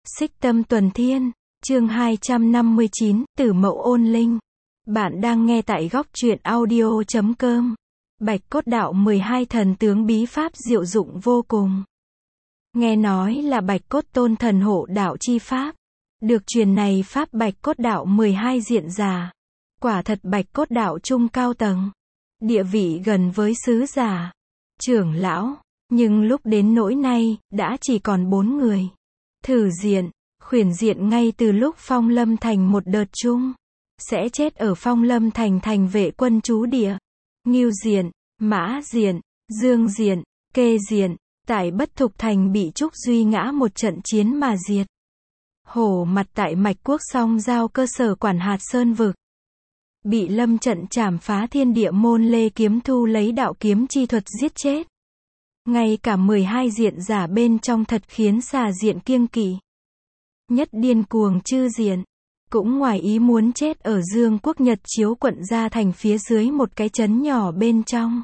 Xích Tâm Tuần Thiên, chương 259, Tử Mậu Ôn Linh. Bạn đang nghe tại góc truyện audio.com. Bạch Cốt Đạo 12 thần tướng bí pháp diệu dụng vô cùng. Nghe nói là Bạch Cốt Tôn thần hộ đạo chi pháp. Được truyền này pháp Bạch Cốt Đạo 12 diện giả. Quả thật Bạch Cốt Đạo trung cao tầng. Địa vị gần với sứ giả, trưởng lão. Nhưng lúc đến nỗi nay, đã chỉ còn 4 người. Thử diện, khuyển diện ngay từ lúc Phong Lâm Thành một đợt chung, sẽ chết ở Phong Lâm Thành thành vệ quân trú địa. Ngưu diện, Mã diện, Dương diện, Kê diện, tại Bất Thục Thành bị Trúc Duy ngã một trận chiến mà diệt. Hổ Mặt tại Mạch Quốc song giao cơ sở quản hạt Sơn Vực. Bị Lâm trận trảm phá thiên địa môn Lê Kiếm Thu lấy đạo kiếm chi thuật giết chết. Ngay cả 12 diện giả bên trong thật khiến xà diện kiêng kỵ. Nhất điên cuồng Chư diện, cũng ngoài ý muốn chết ở Dương Quốc Nhật Chiếu quận Gia Thành phía dưới một cái trấn nhỏ bên trong.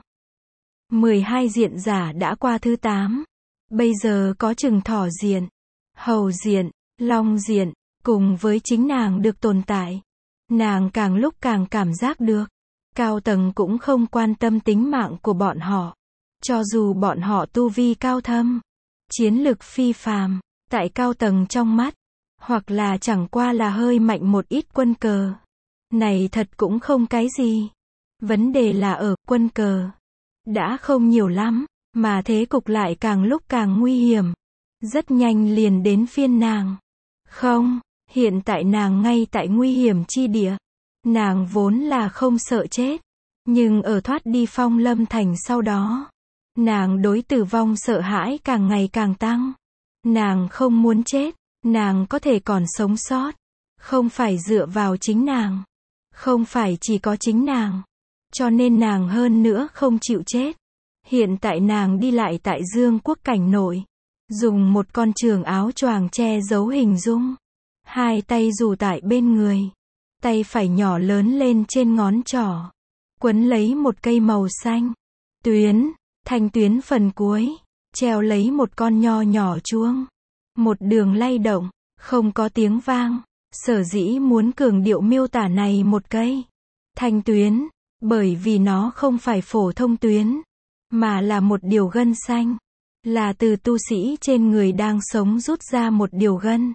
12 diện giả đã qua thứ 8. Bây giờ có chừng Thỏ diện, Hầu diện, Long diện, cùng với chính nàng được tồn tại. Nàng càng lúc càng cảm giác được, cao tầng cũng không quan tâm tính mạng của bọn họ. Cho dù bọn họ tu vi cao thâm, chiến lực phi phàm, tại cao tầng trong mắt, hoặc là chẳng qua là hơi mạnh một ít quân cờ. Này thật cũng không cái gì. Vấn đề là ở quân cờ đã không nhiều lắm, mà thế cục lại càng lúc càng nguy hiểm. Rất nhanh liền đến phiên nàng. Không, hiện tại nàng ngay tại nguy hiểm chi địa. Nàng vốn là không sợ chết, nhưng ở thoát đi Phong Lâm Thành sau đó, nàng đối tử vong sợ hãi càng ngày càng tăng. Nàng không muốn chết, nàng có thể còn sống sót. Không phải dựa vào chính nàng. Không phải chỉ có chính nàng. Cho nên nàng hơn nữa không chịu chết. Hiện tại nàng đi lại tại Dương Quốc cảnh nội. Dùng một con trường áo choàng che giấu hình dung. Hai tay dù tại bên người. Tay phải nhỏ lớn lên trên ngón trỏ. Quấn lấy một cây màu xanh. Tuyến. Thanh tuyến phần cuối, treo lấy một con nho nhỏ chuông. Một đường lay động, không có tiếng vang. Sở dĩ muốn cường điệu miêu tả này một cây thanh tuyến, bởi vì nó không phải phổ thông tuyến, mà là một điều gân xanh. Là từ tu sĩ trên người đang sống rút ra một điều gân.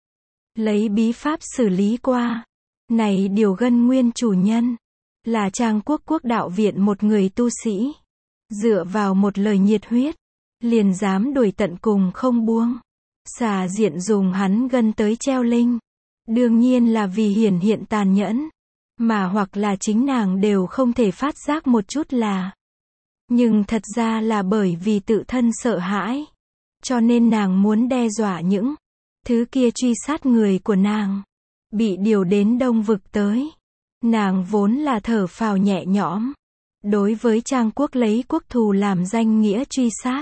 Lấy bí pháp xử lý qua. Này điều gân nguyên chủ nhân, là Trang Quốc Quốc Đạo Viện một người tu sĩ. Dựa vào một lời nhiệt huyết, liền dám đuổi tận cùng không buông. Xà diện dùng hắn gân tới treo linh. Đương nhiên là vì hiển hiện tàn nhẫn. Mà hoặc là chính nàng đều không thể phát giác một chút là. Nhưng thật ra là bởi vì tự thân sợ hãi. Cho nên nàng muốn đe dọa những thứ kia truy sát người của nàng. Bị điều đến Đông Vực tới. Nàng vốn là thở phào nhẹ nhõm. Đối với Trang Quốc lấy quốc thù làm danh nghĩa truy sát,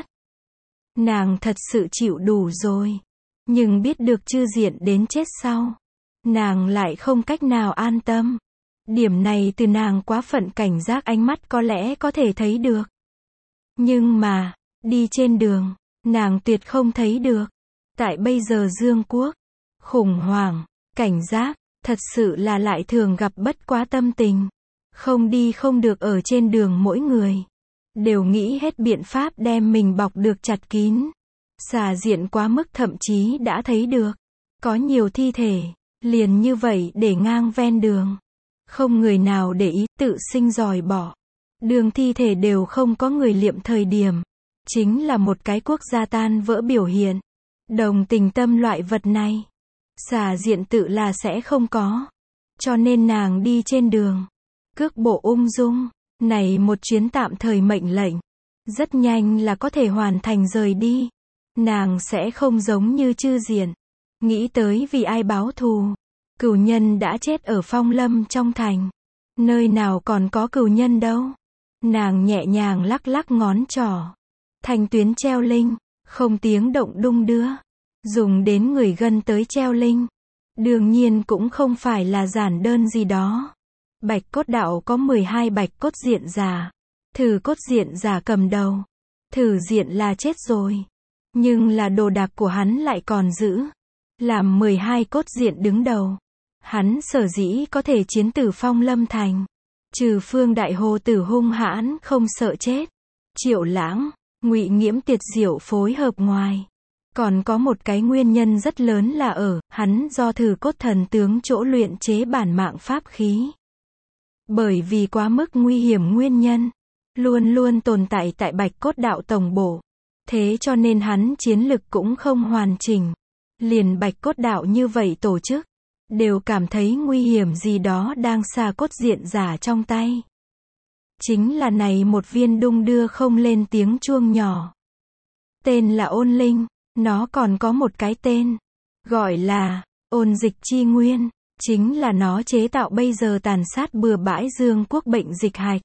nàng thật sự chịu đủ rồi. Nhưng biết được Chư diện đến chết sau, nàng lại không cách nào an tâm. Điểm này từ nàng quá phận cảnh giác ánh mắt có lẽ có thể thấy được. Nhưng mà, đi trên đường, nàng tuyệt không thấy được. Tại bây giờ Dương Quốc, khủng hoảng, cảnh giác, thật sự là lại thường gặp bất quá tâm tình. Không đi không được ở trên đường mỗi người. Đều nghĩ hết biện pháp đem mình bọc được chặt kín. Xà diện quá mức thậm chí đã thấy được. Có nhiều thi thể, liền như vậy để ngang ven đường. Không người nào để ý tự sinh dòi bỏ. Đường thi thể đều không có người liệm thời điểm. Chính là một cái quốc gia tan vỡ biểu hiện. Đồng tình tâm loại vật này. Xà diện tự là sẽ không có. Cho nên nàng đi trên đường. Cước bộ ung dung, này một chuyến tạm thời mệnh lệnh. Rất nhanh là có thể hoàn thành rời đi. Nàng sẽ không giống như Chư diện. Nghĩ tới vì ai báo thù. Cửu nhân đã chết ở Phong Lâm trong thành. Nơi nào còn có cửu nhân đâu. Nàng nhẹ nhàng lắc lắc ngón trỏ. Thanh tuyến treo linh, không tiếng động đung đưa. Dùng đến người gân tới treo linh. Đương nhiên cũng không phải là giản đơn gì đó. Bạch Cốt Đạo có 12 bạch cốt diện giả. Thử cốt diện giả cầm đầu. Thử diện là chết rồi. Nhưng là đồ đạc của hắn lại còn giữ. làm 12 cốt diện đứng đầu. Hắn sở dĩ có thể chiến tử Phong Lâm Thành, trừ Phương Đại Hồ Tử hung hãn không sợ chết, Triệu Lãng, Ngụy Nghiễm Tiệt Diệu phối hợp ngoài, còn có một cái nguyên nhân rất lớn là ở, hắn do Thử Cốt Thần Tướng chỗ luyện chế bản mạng pháp khí. Bởi vì quá mức nguy hiểm nguyên nhân, luôn luôn tồn tại tại Bạch Cốt Đạo Tổng Bộ. Thế cho nên hắn chiến lực cũng không hoàn chỉnh. Liền Bạch Cốt Đạo như vậy tổ chức, đều cảm thấy nguy hiểm gì đó đang xa cốt diện giả trong tay. Chính là này một viên đung đưa không lên tiếng chuông nhỏ. Tên là Ôn Linh, nó còn có một cái tên, gọi là Ôn Dịch Chi Nguyên, chính là nó chế tạo bây giờ tàn sát bừa bãi Dương Quốc bệnh dịch hạch.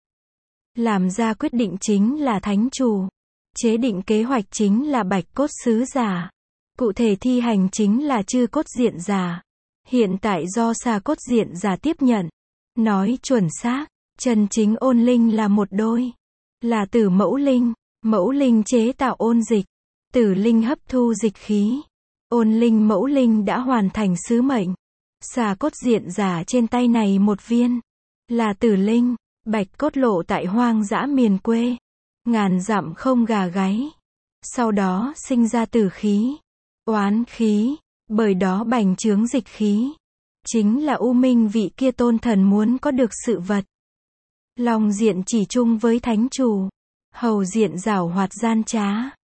Làm ra quyết định chính là Thánh Chủ, chế định kế hoạch chính là Bạch Cốt Sứ Giả, cụ thể thi hành chính là Chư Cốt Diện Giả. Hiện tại do Xà Cốt Diện Giả tiếp nhận. Nói chuẩn xác, chân chính Ôn Linh là một đôi, là Tử Mẫu Linh. Mẫu Linh chế tạo ôn dịch, Tử Linh hấp thu dịch khí. Ôn Linh Mẫu Linh đã hoàn thành sứ mệnh. Xà Cốt Diện Giả trên tay này một viên, là Tử Linh. Bạch cốt lộ tại hoang dã miền quê, ngàn dặm không gà gáy. Sau đó sinh ra tử khí, oán khí, bởi đó bành trướng dịch khí. Chính là U Minh vị kia tôn thần muốn có được sự vật. Long diện chỉ chung với Thánh Chủ, hầu diện giảo hoạt gian trá,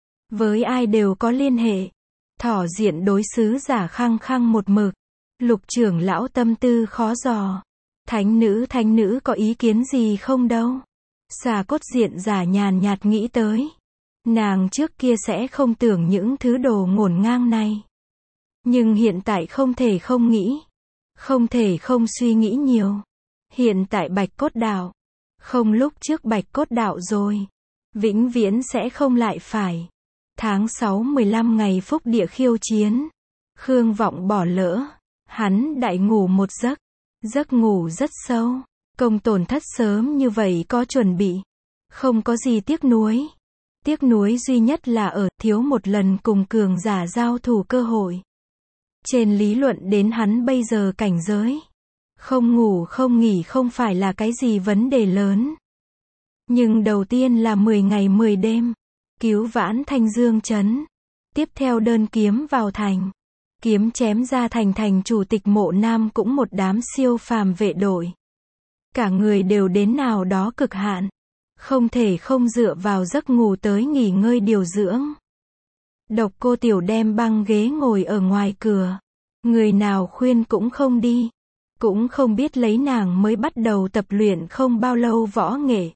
với ai đều có liên hệ. Thỏ diện đối xứ giả khăng khăng một mực, Lục trưởng lão tâm tư khó dò. Thánh nữ có ý kiến gì không đâu? Xà Cốt Diện Giả nhàn nhạt nghĩ tới. Nàng trước kia sẽ không tưởng những thứ đồ ngổn ngang này. Nhưng hiện tại không thể không nghĩ. Không thể không suy nghĩ nhiều. Hiện tại Bạch Cốt Đạo. Không lúc trước Bạch Cốt Đạo rồi. Vĩnh viễn sẽ không lại phải. Tháng 6 15 ngày phúc địa khiêu chiến. Khương Vọng bỏ lỡ. Hắn đại ngủ một giấc. Giấc ngủ rất sâu. Công tổn thất sớm như vậy có chuẩn bị. Không có gì tiếc nuối. Tiếc nuối duy nhất là ở thiếu một lần cùng cường giả giao thủ cơ hội. Trên lý luận đến hắn bây giờ cảnh giới. Không ngủ không nghỉ không phải là cái gì vấn đề lớn. Nhưng đầu tiên là 10 ngày 10 đêm. Cứu vãn Thanh Dương trấn. Tiếp theo đơn kiếm vào thành. Kiếm chém ra thành chủ tịch Mộ Nam cũng một đám siêu phàm vệ đội. Cả người đều đến nào đó cực hạn. Không thể không dựa vào giấc ngủ tới nghỉ ngơi điều dưỡng. Độc Cô Tiểu đem băng ghế ngồi ở ngoài cửa. Người nào khuyên cũng không đi. Cũng không biết lấy nàng mới bắt đầu tập luyện không bao lâu võ nghệ.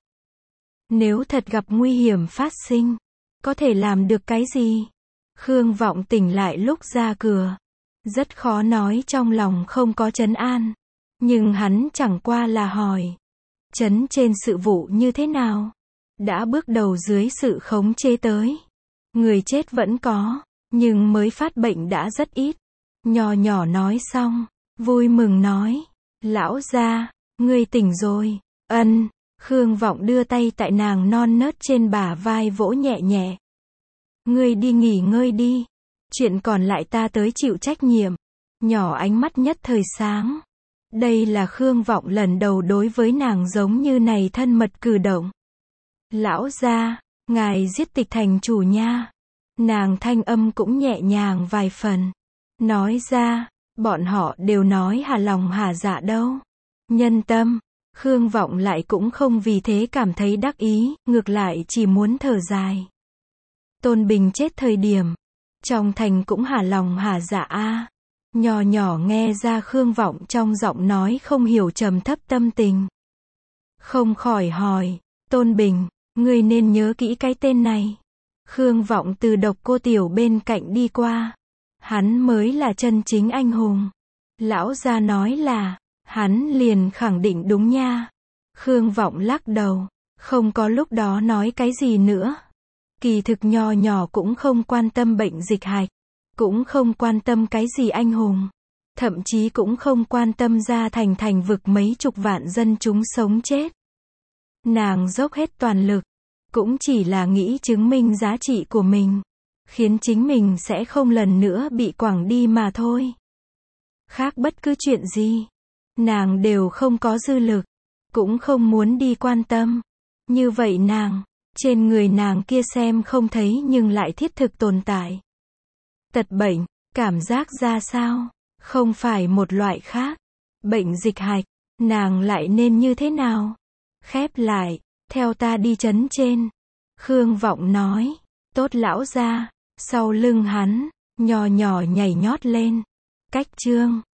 Nếu thật gặp nguy hiểm phát sinh, có thể làm được cái gì? Khương Vọng tỉnh lại lúc ra cửa. Rất khó nói trong lòng không có trấn an. Nhưng hắn chẳng qua là hỏi. Trấn trên sự vụ như thế nào? Đã bước đầu dưới sự khống chế tới. Người chết vẫn có, nhưng mới phát bệnh đã rất ít. Nhỏ nhỏ nói xong, vui mừng nói. Lão gia, ngươi tỉnh rồi. Ân, Khương Vọng đưa tay tại nàng non nớt trên bả vai vỗ nhẹ nhẹ. Ngươi đi nghỉ ngơi đi. Chuyện còn lại ta tới chịu trách nhiệm. Nhỏ ánh mắt nhất thời sáng. Đây là Khương Vọng lần đầu đối với nàng giống như này thân mật cử động. Lão gia, ngài giết Tịch thành chủ nha. Nàng thanh âm cũng nhẹ nhàng vài phần. Nói ra, bọn họ đều nói hà lòng hà dạ đâu. Nhân tâm, Khương Vọng lại cũng không vì thế cảm thấy đắc ý, ngược lại chỉ muốn thở dài. Tôn Bình chết thời điểm, trong thành cũng hà lòng hà dạ a. Nhỏ nhỏ nghe ra Khương Vọng trong giọng nói không hiểu trầm thấp tâm tình. Không khỏi hỏi, Tôn Bình, ngươi nên nhớ kỹ cái tên này. Khương Vọng từ Độc Cô Tiểu bên cạnh đi qua. Hắn mới là chân chính anh hùng. Lão gia nói là, hắn liền khẳng định đúng nha. Khương Vọng lắc đầu, không có lúc đó nói cái gì nữa. Kỳ thực nho nhỏ cũng không quan tâm bệnh dịch hạch. Cũng không quan tâm cái gì anh hùng. Thậm chí cũng không quan tâm ra thành vực mấy chục vạn dân chúng sống chết. Nàng dốc hết toàn lực. Cũng chỉ là nghĩ chứng minh giá trị của mình. khiến chính mình sẽ không lần nữa bị quẳng đi mà thôi. Khác bất cứ chuyện gì, nàng đều không có dư lực, cũng không muốn đi quan tâm. Như vậy nàng, trên người nàng kia xem không thấy nhưng lại thiết thực tồn tại. Tật bệnh, cảm giác ra sao? Không phải một loại khác. Bệnh dịch hạch, nàng lại nên như thế nào? Khép lại, theo ta đi trấn trên. Khương Vọng nói, tốt lão gia, sau lưng hắn, nho nhỏ nhảy nhót lên. Cách chương